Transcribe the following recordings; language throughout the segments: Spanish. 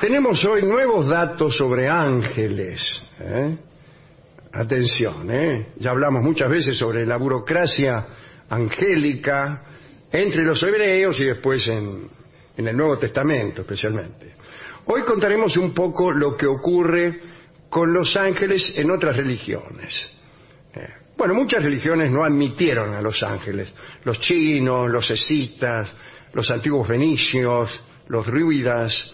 Tenemos hoy nuevos datos sobre ángeles. Atención, ya hablamos muchas veces sobre la burocracia angélica entre los hebreos y después en el Nuevo Testamento especialmente. Hoy contaremos un poco lo que ocurre con los ángeles en otras religiones. Bueno, muchas religiones no admitieron a los ángeles. Los chinos, los escitas, los antiguos fenicios, los druidas,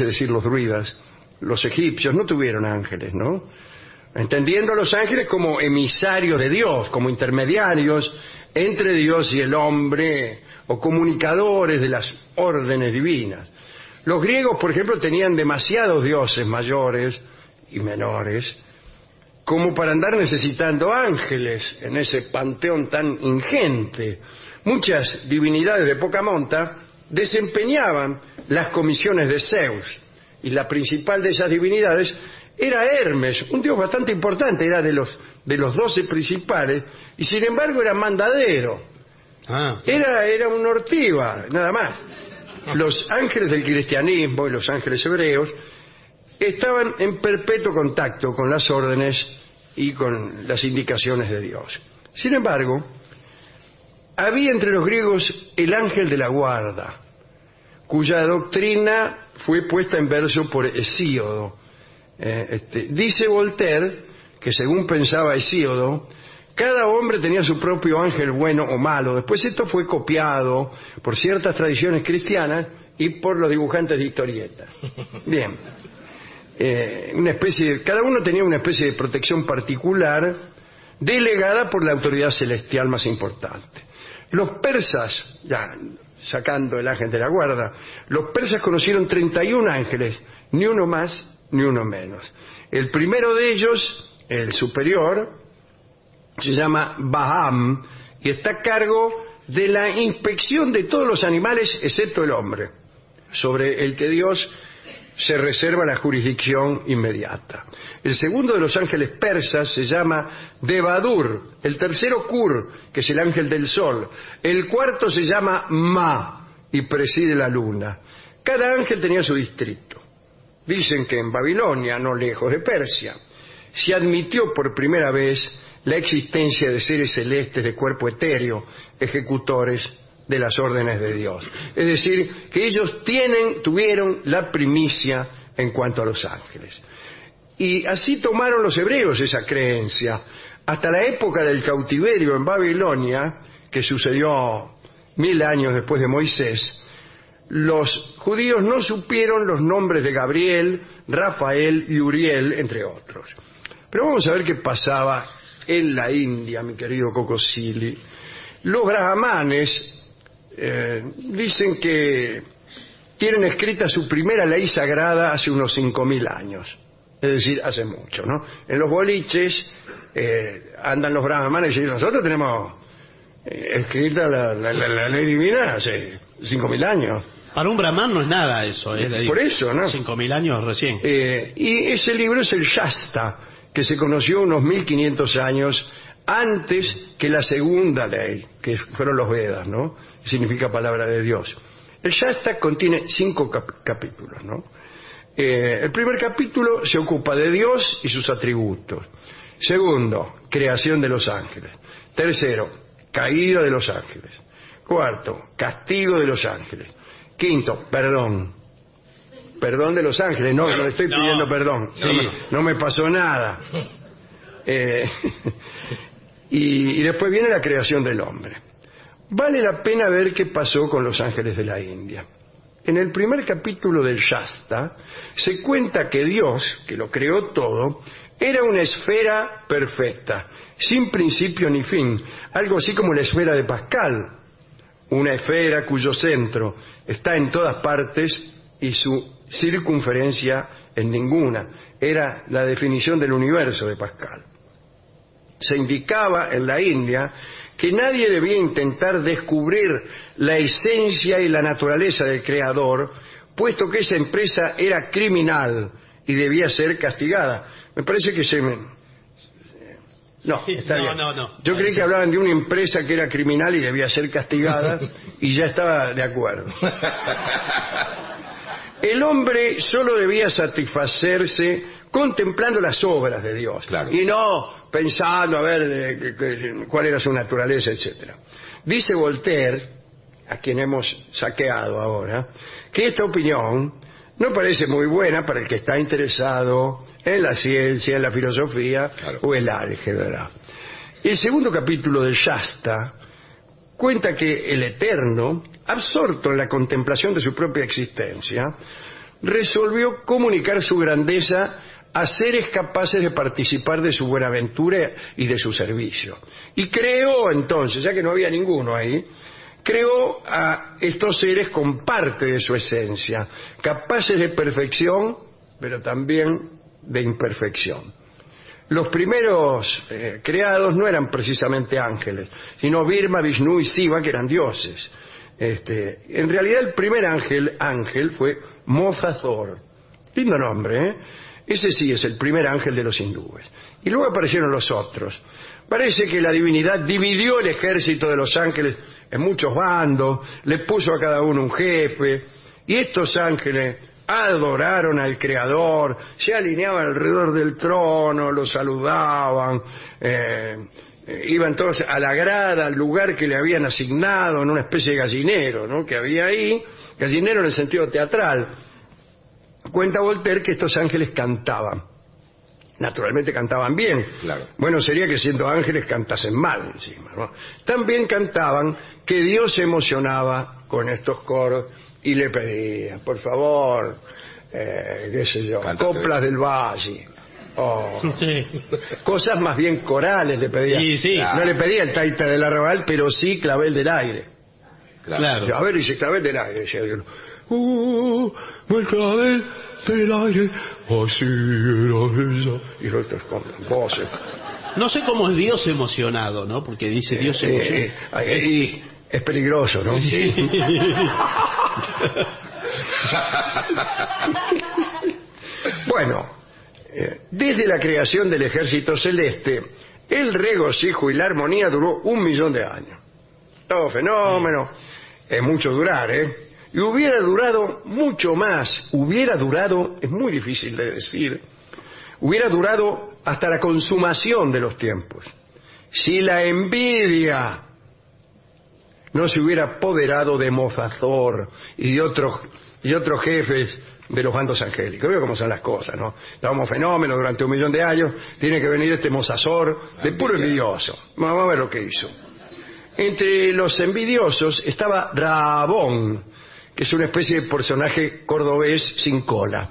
los egipcios no tuvieron ángeles, ¿no? Entendiendo a los ángeles como emisarios de Dios, como intermediarios entre Dios y el hombre, o comunicadores de las órdenes divinas. Los griegos, por ejemplo, tenían demasiados dioses mayores y menores como para andar necesitando ángeles en ese panteón tan ingente. Muchas divinidades de poca monta desempeñaban las comisiones de Zeus, y la principal de esas divinidades era Hermes, un dios bastante importante, era de los 12 principales, y sin embargo era mandadero. Era un ortiva, nada más. Los ángeles del cristianismo y los ángeles hebreos estaban en perpetuo contacto con las órdenes y con las indicaciones de Dios. Sin embargo, había entre los griegos el ángel de la guarda, cuya doctrina fue puesta en verso por Hesíodo. Dice Voltaire que, según pensaba Hesíodo, cada hombre tenía su propio ángel bueno o malo. Después esto fue copiado por ciertas tradiciones cristianas y por los dibujantes de historietas. Bien. Cada uno tenía una especie de protección particular delegada por la autoridad celestial más importante. Los persas, ya sacando el ángel de la guarda, los persas conocieron 31 ángeles, ni uno más ni uno menos. El primero de ellos, el superior, se llama Baham y está a cargo de la inspección de todos los animales excepto el hombre, sobre el que Dios se reserva la jurisdicción inmediata. El segundo de los ángeles persas se llama Debadur, el tercero Kur, que es el ángel del sol, el cuarto se llama Ma y preside la luna. Cada ángel tenía su distrito. Dicen que en Babilonia, no lejos de Persia, se admitió por primera vez la existencia de seres celestes de cuerpo etéreo, ejecutores de las órdenes de Dios. Es decir, que ellos tuvieron la primicia en cuanto a los ángeles. Y así tomaron los hebreos esa creencia. Hasta la época del cautiverio en Babilonia, que sucedió 1000 años después de Moisés, los judíos no supieron los nombres de Gabriel, Rafael y Uriel, entre otros. Pero vamos a ver qué pasaba en la India, mi querido Cocosili. Los brahmanes dicen que tienen escrita su primera ley sagrada hace unos 5000 años, es decir, hace mucho, ¿no? En los boliches andan los brahmanes y dicen, nosotros tenemos escrita la ley divina hace 5000 años. Para un brahman no es nada eso, por eso, ¿no? 5000 años recién. Y ese libro es el Shasta, que se conoció unos 1500 años antes que la segunda ley, que fueron los Vedas, ¿no? Significa palabra de Dios. El Shasta contiene 5 capítulos, ¿no? El primer capítulo se ocupa de Dios y sus atributos. Segundo, creación de los ángeles. Tercero, caída de los ángeles. Cuarto, castigo de los ángeles. Quinto, perdón de los ángeles. No le estoy pidiendo perdón. No me pasó nada. Y después viene la creación del hombre. Vale la pena ver qué pasó con los ángeles de la India. En el primer capítulo del Shasta se cuenta que Dios, que lo creó todo, era una esfera perfecta, sin principio ni fin, algo así como la esfera de Pascal, una esfera cuyo centro está en todas partes y su circunferencia en ninguna. Era la definición del universo de Pascal. Se indicaba en la India que nadie debía intentar descubrir la esencia y la naturaleza del Creador, puesto que esa empresa era criminal y debía ser castigada. Me parece que No, está bien. Yo creí que hablaban de una empresa que era criminal y debía ser castigada y ya estaba de acuerdo. el hombre solo debía satisfacerse contemplando las obras de Dios, Claro. y no pensando a ver cuál era su naturaleza, etcétera. Dice Voltaire, a quien hemos saqueado ahora, que esta opinión no parece muy buena para el que está interesado en la ciencia, en la filosofía, Claro, o el álgebra. El segundo capítulo de Shasta cuenta que el Eterno, absorto en la contemplación de su propia existencia, resolvió comunicar su grandeza a seres capaces de participar de su buenaventura y de su servicio. Y creó entonces, ya que no había ninguno ahí, creó a estos seres con parte de su esencia, capaces de perfección, pero también de imperfección. Los primeros creados no eran precisamente ángeles, sino Birma, Vishnu y Siva, que eran dioses. En realidad el primer ángel fue Mozathor. Lindo nombre, ¿eh? Ese sí es el primer ángel de los hindúes. Y luego aparecieron los otros. Parece que la divinidad dividió el ejército de los ángeles en muchos bandos, le puso a cada uno un jefe, y estos ángeles adoraron al Creador, se alineaban alrededor del trono, lo saludaban, iban todos a la grada, al lugar que le habían asignado, en una especie de gallinero, ¿no?, que había ahí, gallinero en el sentido teatral. Cuenta Voltaire que estos ángeles cantaban. Naturalmente cantaban bien. Claro. Bueno, sería que siendo ángeles cantasen mal encima, ¿no? También cantaban que Dios se emocionaba con estos coros y le pedía, por favor, qué sé yo, Cántate. coplas del valle. Oh, Sí. cosas más bien corales le pedía. Sí, sí. No le pedía el taita del arrabal, pero sí clavel del aire. Claro. A ver, dice clavel del aire, decía yo. El clavel del aire, así era ella. Y los otros con voces. No sé cómo es Dios emocionado, ¿no? Porque dice Dios emocionado. Y es peligroso, ¿no? Sí. Bueno, desde la creación del ejército celeste, el regocijo y la armonía duró 1.000.000 de años. Todo fenómeno, es mucho durar, ¿eh? Y hubiera durado mucho más, es muy difícil de decir, hubiera durado hasta la consumación de los tiempos, si la envidia no se hubiera apoderado de Mozathor y de otros jefes de los bandos angélicos. Veo cómo son las cosas, ¿no? Damos fenómenos durante 1.000.000 de años, tiene que venir este Mozathor de puro envidioso. Vamos a ver lo que hizo. Entre los envidiosos estaba Rabón, que es una especie de personaje cordobés sin cola.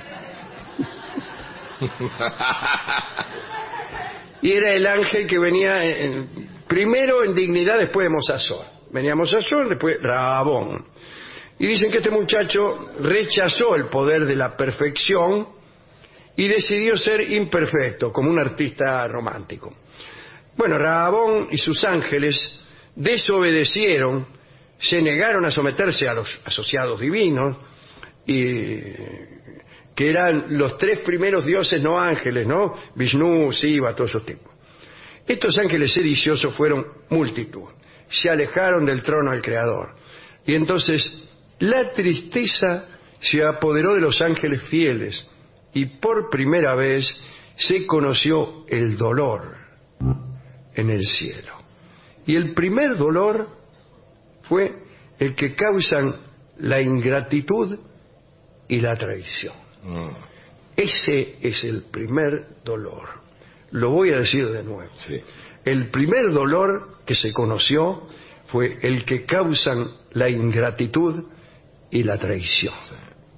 Y era el ángel que venía primero en dignidad, después de Mozathor. Venía Mozathor, después Rabón. Y dicen que este muchacho rechazó el poder de la perfección y decidió ser imperfecto, como un artista romántico. Bueno, Rabón y sus ángeles desobedecieron, se negaron a someterse a los asociados divinos, y que eran los tres primeros dioses no ángeles, ¿no? Vishnu, Siva, todos esos tipos. Estos ángeles sediciosos fueron multitud, se alejaron del trono del Creador. Y entonces la tristeza se apoderó de los ángeles fieles, y por primera vez se conoció el dolor en el cielo. Y el primer dolor fue el que causan la ingratitud y la traición. Ese es el primer dolor. Lo voy a decir de nuevo. Sí. El primer dolor que se conoció fue el que causan la ingratitud y la traición. Sí.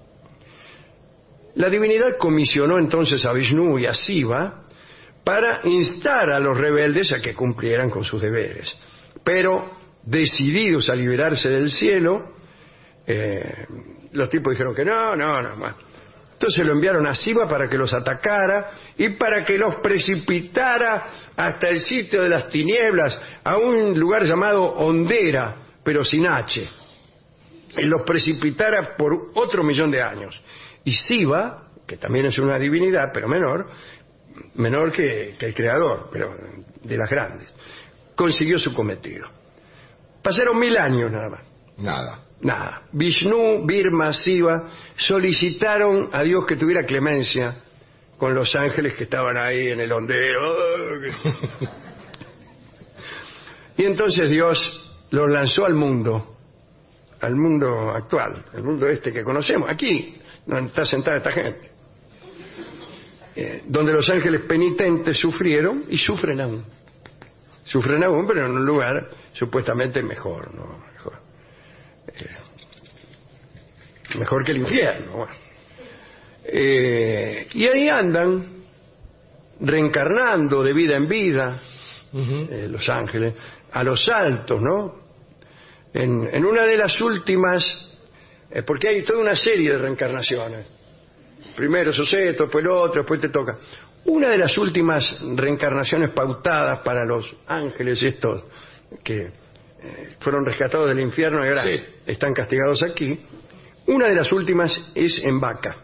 La divinidad comisionó entonces a Vishnu y a Siva para instar a los rebeldes a que cumplieran con sus deberes. Pero, decididos a liberarse del cielo, los tipos dijeron que no. Entonces lo enviaron a Siva para que los atacara y para que los precipitara hasta el sitio de las tinieblas, a un lugar llamado Ondera, pero sin H. Y los precipitara por otro 1.000.000 de años. Y Siva, que también es una divinidad, pero menor que el Creador, pero de las grandes, consiguió su cometido. Pasaron 1.000 años nada más. nada. Vishnu, Birma, Shiva solicitaron a Dios que tuviera clemencia con los ángeles que estaban ahí en el hondero. Y entonces Dios los lanzó al mundo actual, el mundo este que conocemos, aquí, donde está sentada esta gente, donde los ángeles penitentes sufrieron y sufren aún, pero en un lugar supuestamente mejor, ¿no? Mejor que el infierno. Bueno. Y ahí andan reencarnando de vida en vida, los ángeles, a los altos, ¿no? En una de las últimas, porque hay toda una serie de reencarnaciones. Primero sucede, después lo otro, después te toca. Una de las últimas reencarnaciones pautadas para los ángeles estos que fueron rescatados del infierno y ahora están castigados aquí, una de las últimas es en vaca.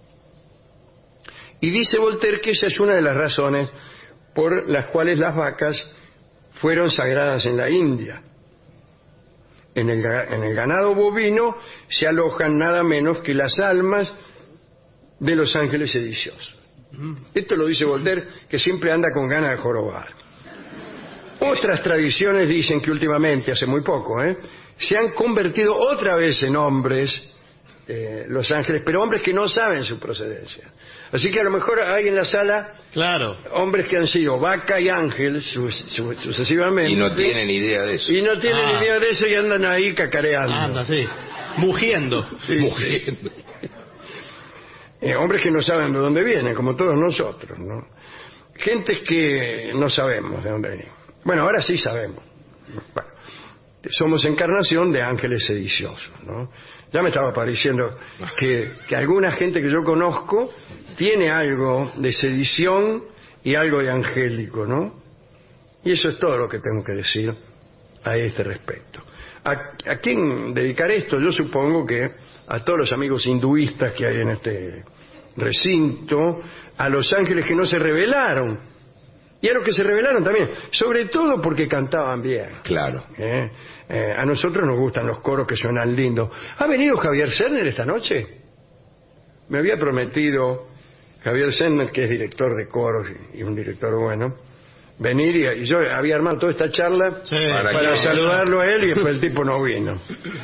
Y dice Voltaire que esa es una de las razones por las cuales las vacas fueron sagradas en la India. En el ganado bovino se alojan nada menos que las almas de los ángeles sediciosos. Esto lo dice Voltaire, que siempre anda con ganas de jorobar. Otras tradiciones dicen que últimamente, hace muy poco, se han convertido otra vez en hombres, los ángeles, pero hombres que no saben su procedencia. Así que a lo mejor hay en la sala hombres que han sido vaca y ángel sucesivamente. Y no tienen idea de eso. Y no tienen idea de eso y andan ahí cacareando. Anda, sí. Mugiendo. Mugiendo. Hombres que no saben de dónde vienen, como todos nosotros, ¿no? Gentes que no sabemos de dónde venimos. Bueno, ahora sí sabemos. Bueno, somos encarnación de ángeles sediciosos, ¿no? Ya me estaba pareciendo que alguna gente que yo conozco tiene algo de sedición y algo de angélico, ¿no? Y eso es todo lo que tengo que decir a este respecto. ¿A quién dedicar esto? Yo supongo que a todos los amigos hinduistas que hay en este recinto, a los ángeles que no se rebelaron, y a los que se rebelaron también, sobre todo porque cantaban bien. Claro. A nosotros nos gustan los coros que suenan lindos. ¿Ha venido Javier Cerner esta noche? Me había prometido Javier Cerner, que es director de coros y un director bueno, venir, y yo había armado toda esta charla para saludarlo a él, y después el tipo no vino.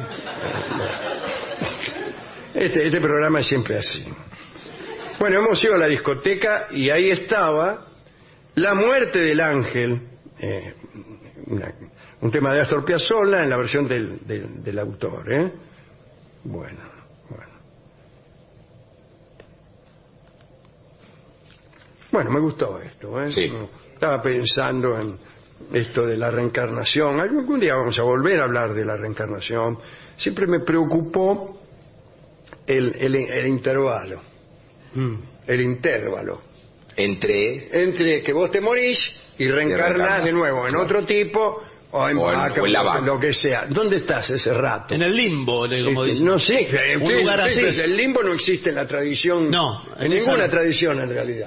Este programa es siempre así. Bueno, hemos ido a la discoteca y ahí estaba La muerte del ángel, un tema de Astor Piazzolla en la versión del autor. Bueno. Bueno, me gustó esto. Sí. Estaba pensando en esto de la reencarnación. Algún día vamos a volver a hablar de la reencarnación. Siempre me preocupó el intervalo. El intervalo. Entre que vos te morís y reencarnás de nuevo en otro tipo o en vaca, o en la vaca, lo que sea. ¿Dónde estás ese rato? En el limbo, como dicen. No sé, un lugar así. El limbo no existe en la tradición, en ninguna tradición en realidad.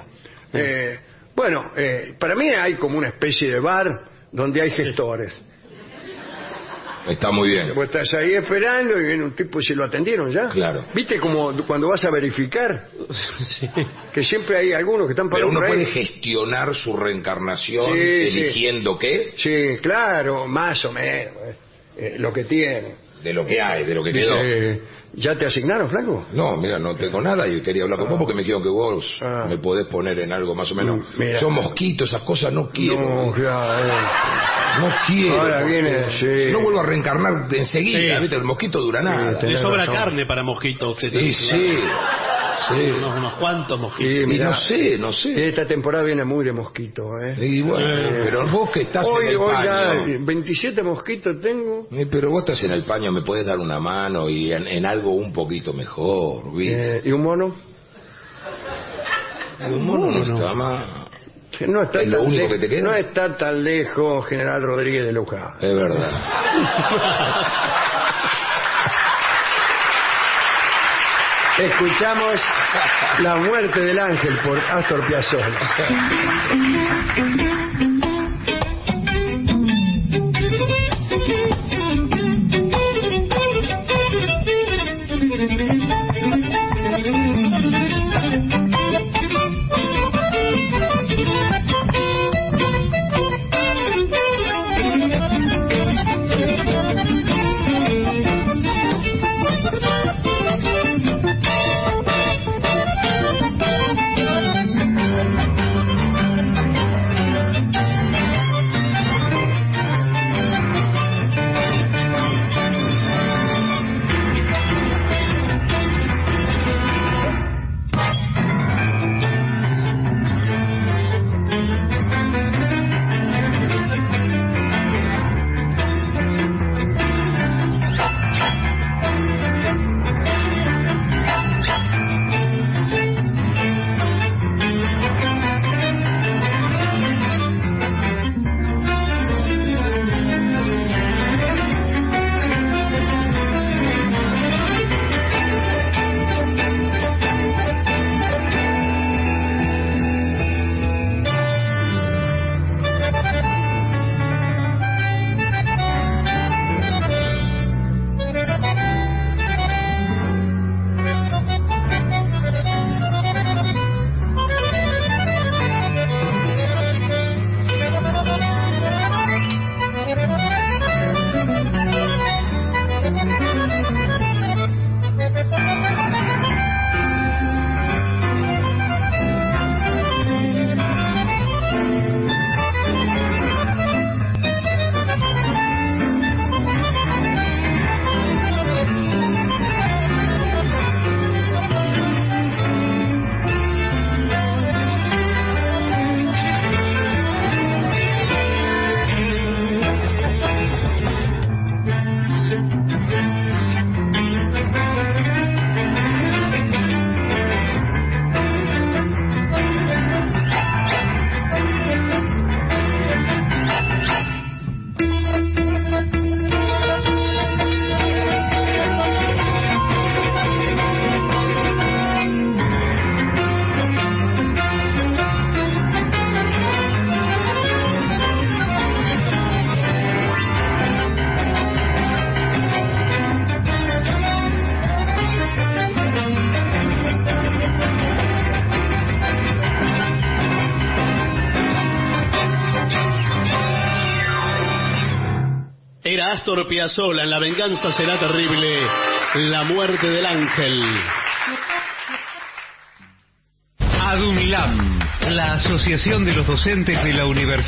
Para mí hay como una especie de bar donde hay gestores. Está muy bien. Vos estás ahí esperando y viene un tipo y se lo atendieron ya. Claro. ¿Viste como cuando vas a verificar? Sí. Que siempre hay algunos que están Pero parados uno por ahí. puede gestionar su reencarnación Sí, eligiendo qué, Sí, claro, más o menos. Lo que tiene. de lo que hay, de lo que quedó. ¿Ya te asignaron, flaco? No, mira, no tengo nada y quería hablar con vos porque me dijeron que vos me podés poner en algo más o menos. Mira. Son mosquitos, esas cosas no quiero. No, No quiero. Ahora viene, sí. Si no vuelvo a reencarnar enseguida, Sí. ¿viste? El mosquito dura nada. tenés Le sobra razón. carne para mosquitos. Sí. Unos cuantos mosquitos. Sí, Y mirá, no sé. esta temporada viene muy de mosquito, Y bueno, pero vos que estás Hoy en el ya paño. 27 mosquitos tengo. Pero vos estás en el paño, me podés dar una mano y en algo un poquito mejor, ¿viste? ¿Y un mono? Un mono no está más. Que no está ¿Es lo tan único que te queda? No está tan lejos, General Rodríguez de Luján. Es verdad. Escuchamos La muerte del ángel por Astor Piazzolla. Era Astor Piazzolla en La venganza será terrible, la muerte del ángel. ADUNLAM, la Asociación de los Docentes de la Universidad